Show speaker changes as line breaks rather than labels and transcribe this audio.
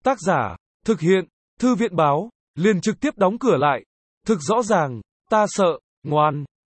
Tác giả, thực hiện, Thư viện báo, liền trực tiếp đóng cửa lại. Thực rõ ràng, ta sợ, ngoan.